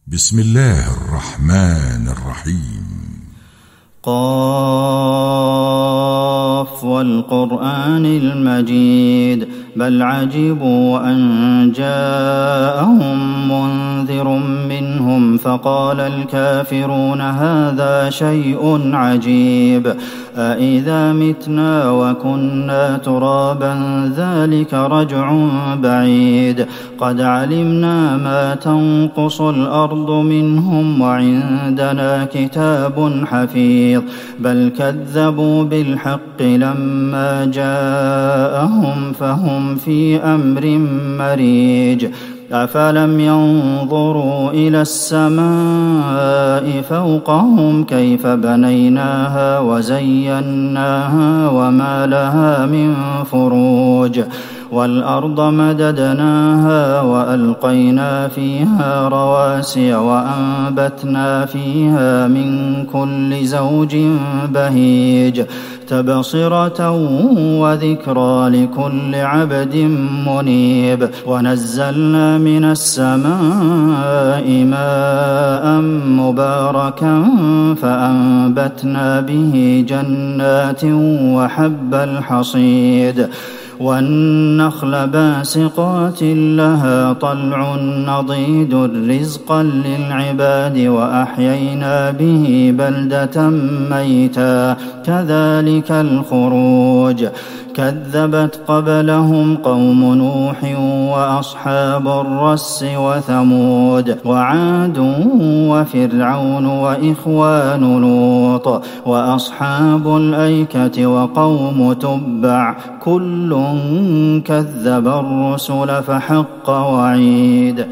بسم الله الرحمن الرحيم. قاف والقرآن المجيد بل عجبوا أن جاءهم منذر منهم فقال الكافرون هذا شيء عجيب أإذا متنا وكنا ترابا ذلك رجع بعيد قد علمنا ما تنقص الأرض منهم وعندنا كتاب حفيظ بل كذبوا بالحق لما جاءهم فهم في أمر مريج أفلم ينظروا إلى السماء فوقهم كيف بنيناها وزيناها وما لها من فروج والأرض مددناها وألقينا فيها رواسي وأنبتنا فيها من كل زوج بهيج تبصرة وذكرى لكل عبد منيب ونزلنا من السماء ماء مباركا فأنبتنا به جنات وحب الحصيد والنخل باسقات لها طلع نضيد رزقا للعباد وأحيينا به بلدة ميتا كذلك الخروج كذبت قبلهم قوم نوح وأصحاب الرس وثمود وعاد وفرعون وإخوان لوط وأصحاب الأيكة وقوم تبع كل كذب الرسل فحق وعيد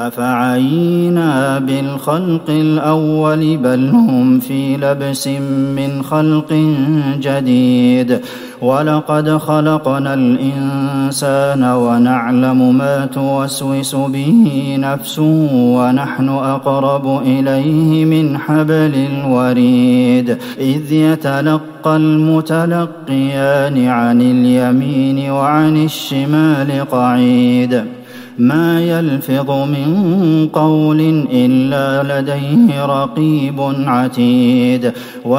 أفعينا بالخلق الأول بل هم في لبس من خلق جديد ولقد خلقنا الإنسان ونعلم ما توسوس به نفسه ونحن أقرب إليه من حبل الوريد إذ يتلقى المتلقيان عن اليمين وعن الشمال قعيد ما يلفظ من قول إلا لديه رقيب عتيد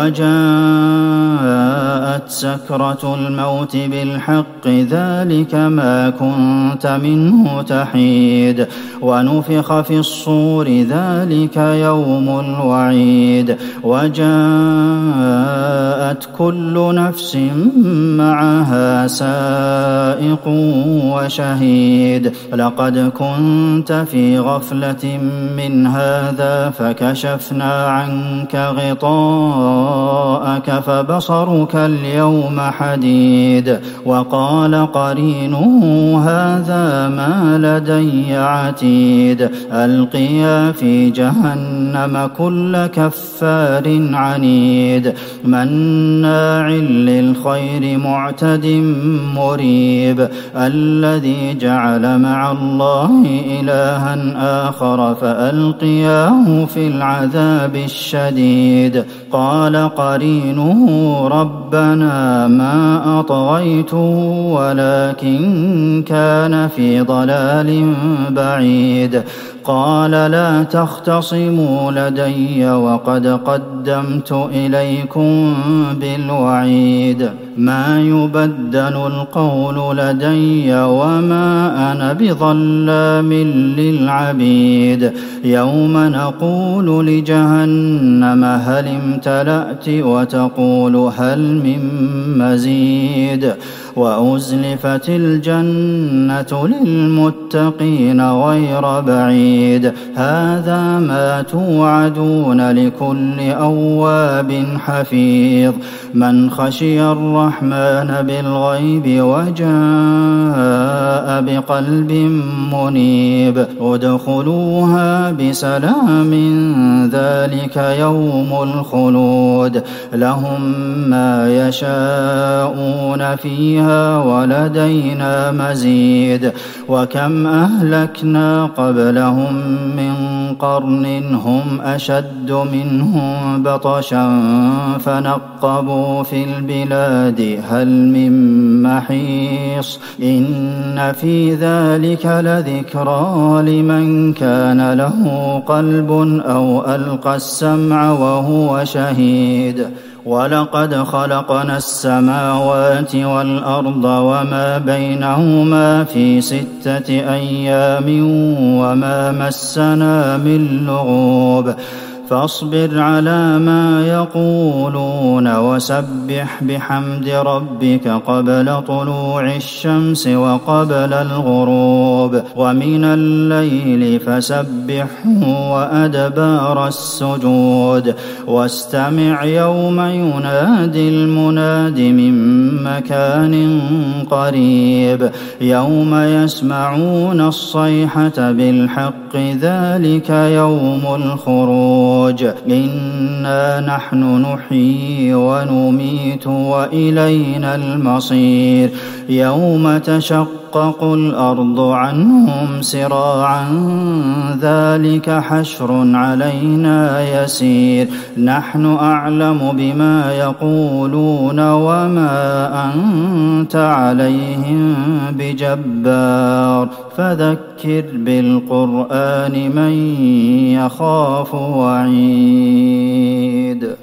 وجاءت سكرة الموت بالحق ذلك ما كنت منه تحيد ونفخ في الصور ذلك يوم الوعيد وجاءت كل نفس معها سائق وشهيد لقد كنت في غفلة من هذا فكشفنا عنك غطاءك فبصرك اليوم حديد وقال قرينه هذا ما لدي عتيد ألقيا في جهنم كل كفار عنيد مناع للخير معتد مريب الذي جعل مع الله إلها آخر فألقياه في العذاب الشديد قال قرينه ربنا ما أطغيته ولكن كان في ضلال بعيد قال لا تختصموا لدي وقد قدمت إليكم بالوعيد ما يبدل القول لدي وما أنا بظلام للعبيد يوم نقول لجهنم هل امتلأت وتقول هل من مزيد وأزلفت الجنة للمتقين غير بعيد هذا ما توعدون لكل أواب حفيظ من خشي الرحمن بالغيب وجاء بقلب منيب ادخلوها بسلام ذلك يوم الخلود لهم ما يشاءون فيها فيها ولدينا مزيد وكم أهلكنا قبلهم من قرن هم أشد منهم بطشا فنقبوا في البلاد هل من محيص إن في ذلك لذكرى لمن كان له قلب أو ألقى السمع وهو شهيد ولقد خلقنا السماوات والأرض وما بينهما في 6 أيام وما مسنا من لغوب فاصبر على ما يقولون وسبح بحمد ربك قبل طلوع الشمس وقبل الغروب ومن الليل فسبحه وأدبار السجود واستمع يوم ينادي المناد من مكان قريب يوم يسمعون الصيحة بالحق ذلك يوم الخروج إنا نحن نحيي ونميت وإلينا المصير يوم تشقق الأرض عنهم سراعا ذلك حشر علينا يسير نحن أعلم بما يقولون وما أنت عليهم بجبار فذكر بالقرآن من يخاف وعيد